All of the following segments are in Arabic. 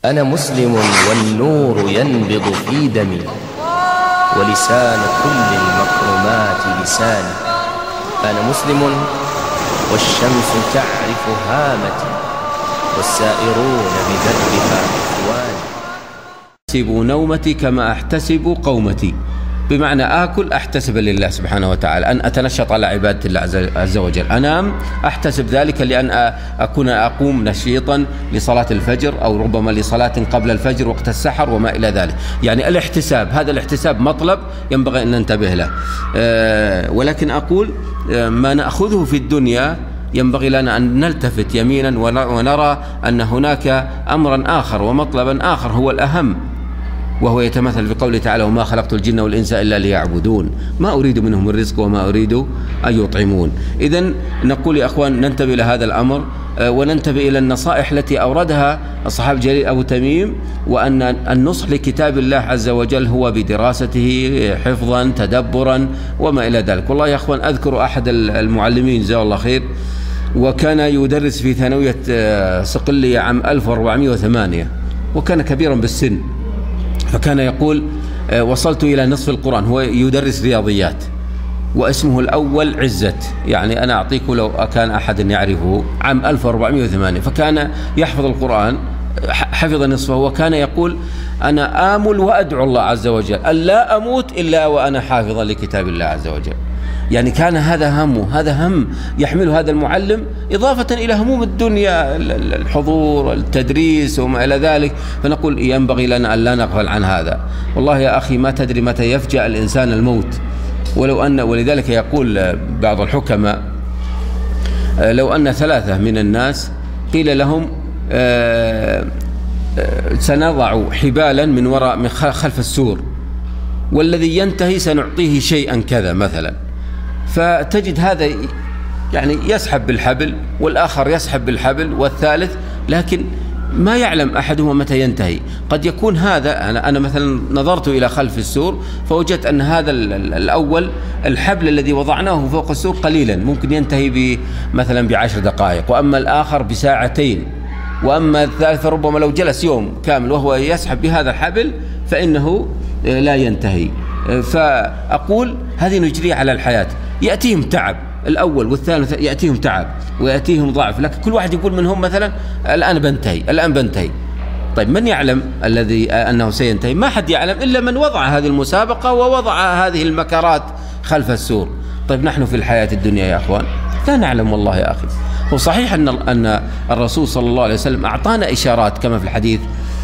أنا مسلم والنور ينبض في دمي، ولسان كل المكرمات لساني. أنا مسلم والشمس تعرف هامتي، والسائرون بدربها إخواني. أحتسب نومتي كما أحتسب قومتي، بمعنى آكل أحتسب لله سبحانه وتعالى، أن أتنشط على عبادة الله عز وجل. أنام أحتسب ذلك لأن أقوم نشيطا لصلاة الفجر، أو ربما لصلاة قبل الفجر وقت السحر وما إلى ذلك. يعني الاحتساب، هذا الاحتساب مطلب ينبغي أن ننتبه له. ولكن أقول ما نأخذه في الدنيا ينبغي لنا أن نلتفت يمينا ونرى أن هناك أمرا آخر ومطلبا آخر هو الأهم، وهو يتمثل في قوله تعالى: وما خلقت الجن والإنس إلا ليعبدون، ما أريد منهم الرزق وما أريد أن يطعمون. إذن نقول يا أخوان ننتبه لهذا الأمر، وننتبه إلى النصائح التي أوردها الصحابي الجليل أبو تميم، وأن النصح لكتاب الله عز وجل هو بدراسته حفظا تدبرا وما إلى ذلك. والله يا أخوان أذكر أحد المعلمين جزاه الله خير، وكان يدرس في ثانوية صقلية عام 1408، وكان كبيرا بالسن، فكان يقول: وصلت إلى نصف القرآن. هو يدرس رياضيات، واسمه الأول عزت، يعني أنا أعطيك لو كان أحد يعرفه، عام 1408، فكان يحفظ القرآن، حفظ نصفه، وكان يقول: أنا آمل وأدعو الله عز وجل أن لا أموت إلا وأنا حافظا لكتاب الله عز وجل. يعني كان هذا همه، هذا هم يحمله هذا المعلم، إضافة إلى هموم الدنيا، الحضور، التدريس وما إلى ذلك. فنقول ينبغي لنا أن لا نغفل عن هذا. والله يا أخي ما تدري متى يفجأ الإنسان الموت. ولذلك يقول بعض الحكماء: لو أن 3 من الناس قيل لهم سنضع حبالا من خلف السور، والذي ينتهي سنعطيه شيئا كذا مثلا، فتجد هذا يعني يسحب بالحبل، والآخر يسحب بالحبل، والثالث، لكن ما يعلم أحدهما متى ينتهي. قد يكون هذا، أنا مثلا نظرت إلى خلف السور فوجدت أن هذا الأول الحبل الذي وضعناه فوق السور قليلا، ممكن ينتهي مثلا ب10 دقائق، وأما الآخر بساعتين، وأما الثالث ربما لو جلس يوم كامل وهو يسحب بهذا الحبل فإنه لا ينتهي. فأقول هذه نجري على الحياة، يأتيهم تعب، الأول والثالث يأتيهم تعب ويأتيهم ضعف، لكن كل واحد يقول منهم مثلا الآن بنتهي. طيب من يعلم الذي أنه سينتهي؟ ما حد يعلم إلا من وضع هذه المسابقة ووضع هذه المكرات خلف السور. طيب نحن في الحياة الدنيا يا أخوان لا نعلم والله يا أخي. هو صحيح أن الرسول صلى الله عليه وسلم أعطانا إشارات كما في الحديث،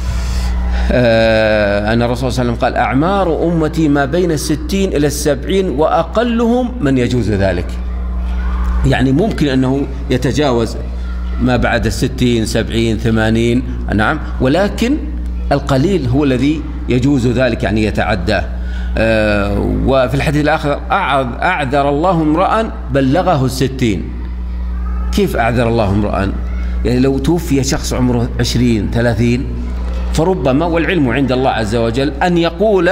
أن الرسول صلى الله عليه وسلم قال: أعمار أمتي ما بين 60 إلى 70 وأقلهم من يجوز ذلك. يعني ممكن أنه يتجاوز ما بعد 60 70 80، نعم، ولكن القليل هو الذي يجوز ذلك، يعني يتعدى. وفي الحديث الآخر: أعذر الله امرأ بلغه 60. كيف أعذر الله امرأ؟ يعني لو توفي شخص عمره 20 30، فربما، والعلم عند الله عز وجل، أن يقول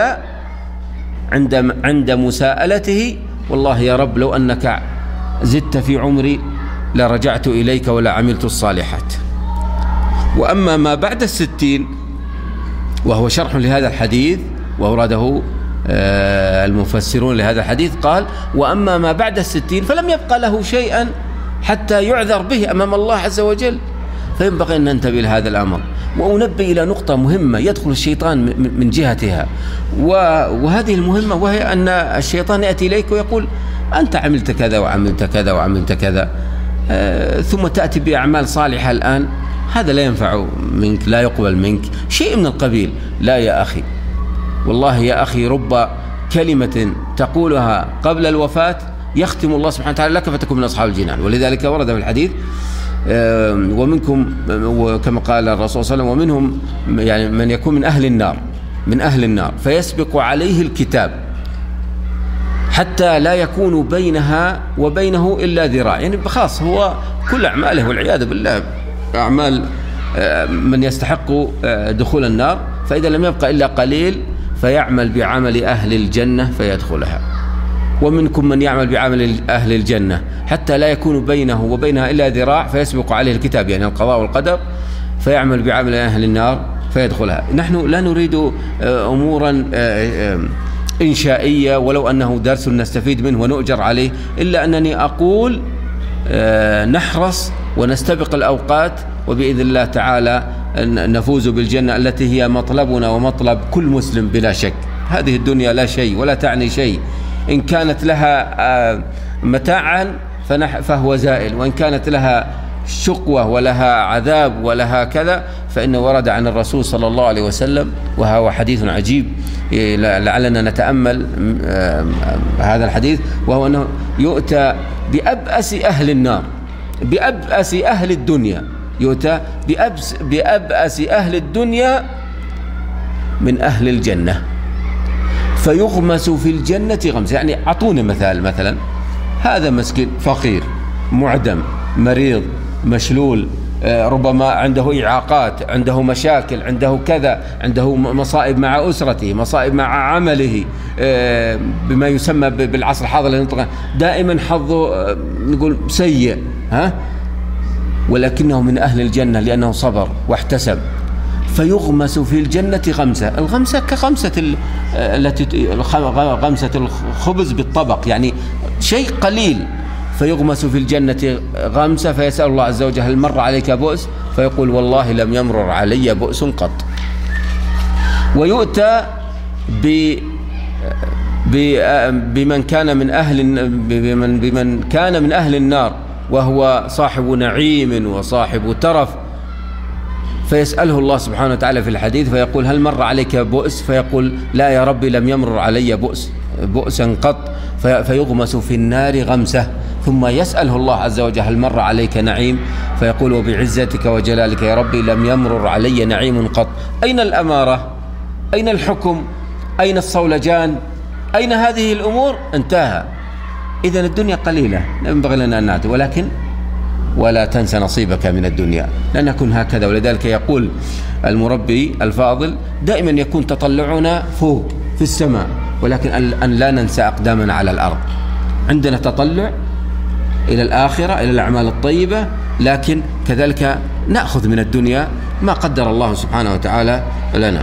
عند مساءلته: والله يا رب لو أنك زدت في عمري لرجعت إليك ولا عملت الصالحات. وأما ما بعد 60، وهو شرح لهذا الحديث وأوراده المفسرون لهذا الحديث، قال: وأما ما بعد 60 فلم يبقى له شيئا حتى يعذر به أمام الله عز وجل. فينبغي أن ننتبه لهذا الأمر. وأنبه إلى نقطة مهمة يدخل الشيطان من جهتها، وهذه المهمة وهي أن الشيطان يأتي إليك ويقول: أنت عملت كذا وعملت كذا وعملت كذا، ثم تأتي بأعمال صالحة الآن، هذا لا ينفع منك، لا يقبل منك شيء من القبيل. لا يا أخي، والله يا أخي رب كلمة تقولها قبل الوفاة يختم الله سبحانه وتعالى لك فتكون من أصحاب الجنان. ولذلك ورد في الحديث: ومنكم، كما قال الرسول صلى الله عليه وسلم: ومنهم يعني من يكون من أهل النار فيسبق عليه الكتاب حتى لا يكون بينها وبينه إلا ذراع. يعني خلاص هو كل أعماله والعياذ بالله أعمال من يستحق دخول النار، فإذا لم يبقى إلا قليل فيعمل بعمل أهل الجنة فيدخلها. ومنكم من يعمل بعمل أهل الجنة حتى لا يكون بينه وبينها إلا ذراع فيسبق عليه الكتاب، يعني القضاء والقدر، فيعمل بعمل أهل النار فيدخلها. نحن لا نريد أمورا إنشائية ولو أنه درس نستفيد منه ونؤجر عليه، إلا أنني أقول نحرص ونستبق الأوقات، وبإذن الله تعالى نفوز بالجنة التي هي مطلبنا ومطلب كل مسلم بلا شك. هذه الدنيا لا شيء ولا تعني شيء، إن كانت لها متاعا فهو زائل، وإن كانت لها شقوة ولها عذاب ولها كذا فإنه ورد عن الرسول صلى الله عليه وسلم، وهو حديث عجيب لعلنا نتأمل هذا الحديث، وهو أنه يؤتى بأبأس أهل النار، بأبأس أهل الدنيا، يؤتى بأبأس أهل الدنيا من أهل الجنة، فيغمس في الجنة غمس. يعني أعطونا مثلا هذا مسكين فقير معدم مريض مشلول، ربما عنده إعاقات، عنده مشاكل، عنده كذا، عنده مصائب مع أسرته، مصائب مع عمله، بما يسمى بالعصر الحاضر دائما حظه نقول سيء، ولكنه من أهل الجنة لأنه صبر واحتسب، فيغمس في الجنة غمسة. الغمسة كغمسة غمسة الخبز بالطبق، يعني شيء قليل. فيغمس في الجنة غمسة، فيسأل الله عز وجل هل مر عليك بؤس؟ فيقول والله لم يمرر علي بؤس قط. ويؤتى بمن كان من أهل النار وهو صاحب نعيم وصاحب ترف، فيسأله الله سبحانه وتعالى في الحديث فيقول هل مر عليك بؤس؟ فيقول لا يا ربي لم يمر علي بؤسا قط. فيغمس في النار غمسة، ثم يسأله الله عز وجل هل مر عليك نعيم؟ فيقول وبعزتك وجلالك يا ربي لم يمرر علي نعيم قط. أين الأمارة؟ أين الحكم؟ أين الصولجان؟ أين هذه الأمور؟ انتهى. إذن الدنيا قليلة ينبغي لنا أن نعطي، ولكن ولا تنسى نصيبك من الدنيا، لن نكون هكذا. ولذلك يقول المربي الفاضل دائما يكون تطلعنا فوق في السماء، ولكن أن لا ننسى أقدامنا على الأرض. عندنا تطلع إلى الآخرة، إلى الأعمال الطيبة، لكن كذلك نأخذ من الدنيا ما قدر الله سبحانه وتعالى لنا.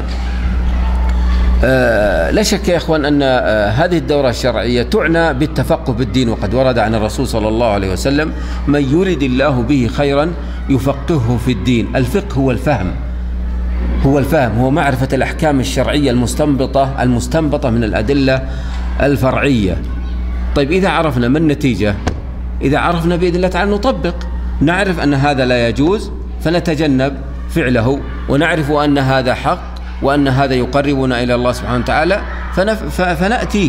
لا شك يا إخوان أن هذه الدورة الشرعية تعنى بالتفقه بالدين، وقد ورد عن الرسول صلى الله عليه وسلم من يرد الله به خيرا يفقهه في الدين. الفقه هو الفهم، هو معرفة الأحكام الشرعية المستنبطة من الأدلة الفرعية. طيب إذا عرفنا ما النتيجة؟ إذا عرفنا بإذن الله تعالى نطبق، نعرف أن هذا لا يجوز فنتجنب فعله، ونعرف أن هذا حق وأن هذا يقربنا إلى الله سبحانه وتعالى فنأتيه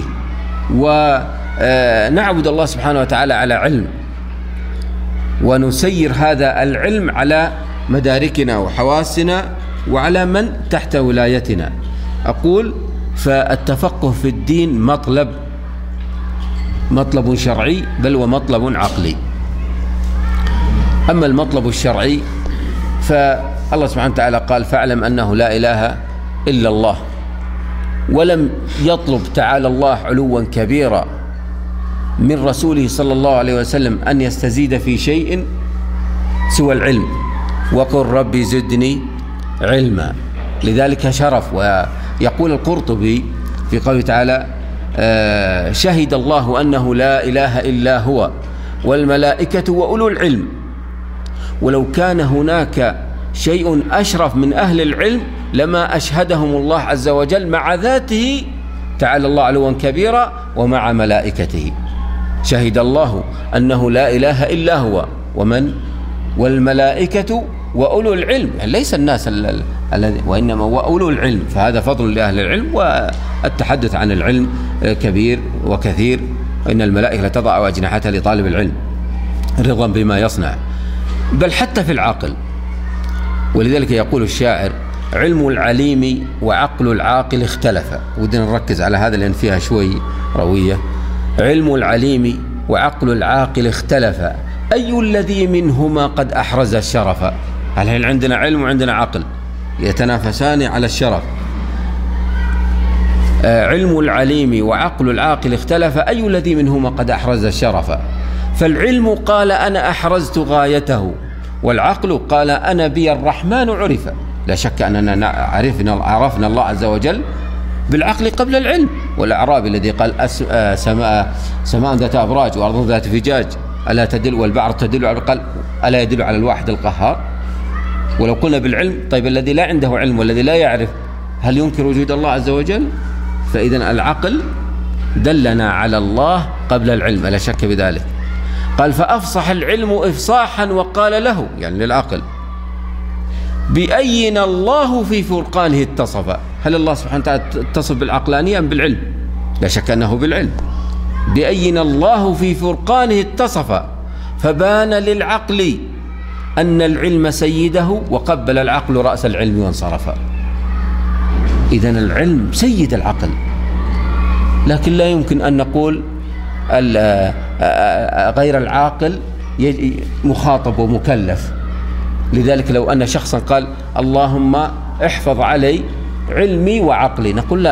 ونعبد الله سبحانه وتعالى على علم، ونسير هذا العلم على مداركنا وحواسنا وعلى من تحت ولايتنا. أقول فالتفقه في الدين مطلب شرعي بل ومطلب عقلي. أما المطلب الشرعي فالله سبحانه وتعالى قال فاعلم أنه لا إله إلا الله، ولم يطلب تعالى الله علوا كبيرا من رسوله صلى الله عليه وسلم أن يستزيد في شيء سوى العلم، وقل ربي زدني علما. لذلك شرف. ويقول القرطبي في قوله تعالى شهد الله أنه لا إله إلا هو والملائكة وأولو العلم، ولو كان هناك شيء أشرف من أهل العلم لما أشهدهم الله عز وجل مع ذاته تعالى الله علوا كبيرا ومع ملائكته. شهد الله أنه لا إله إلا هو والملائكة وأولو العلم، يعني ليس الناس وإنما وأولو العلم، فهذا فضل لأهل العلم. والتحدث عن العلم كبير وكثير، وإن الملائكة لتضع أجنحتها لطالب العلم رضا بما يصنع، بل حتى في العاقل. ولذلك يقول الشاعر علم العليم وعقل العاقل اختلفا. ودنا نركز على هذا لأن فيها شوي روية. علم العليم وعقل العاقل اختلفا، أي الذي منهما قد أحرز الشرف؟ هل عندنا علم وعندنا عقل يتنافسان على الشرف؟ علم العليم وعقل العاقل اختلف، أي الذي منهما قد أحرز الشرف؟ فالعلم قال أنا أحرزت غايته، والعقل قال أنا بي الرحمن عرف. لا شك أننا عرفنا الله عز وجل بالعقل قبل العلم. والأعرابي الذي قال سماء ذات أبراج وأرض ذات فجاج ألا تدل والبعر تدل على قال ألا يدل على الواحد القهار. ولو قلنا بالعلم طيب الذي لا عنده علم والذي لا يعرف هل ينكر وجود الله عز وجل؟ فإذا العقل دلنا على الله قبل العلم لا شك بذلك. قال فأفصح العلم إفصاحا وقال له يعني للعقل بأين الله في فرقانه اتصف. هل الله سبحانه وتعالى اتصف بالعقلانية أم بالعلم؟ لا شك أنه بالعلم. بأين الله في فرقانه اتصف فبان للعقل أن العلم سيده وقبل العقل رأس العلم وانصرف. إذن العلم سيد العقل، لكن لا يمكن أن نقول غير العاقل مخاطب ومكلف. لذلك لو أن شخصا قال اللهم احفظ علي علمي وعقلي نقول لا،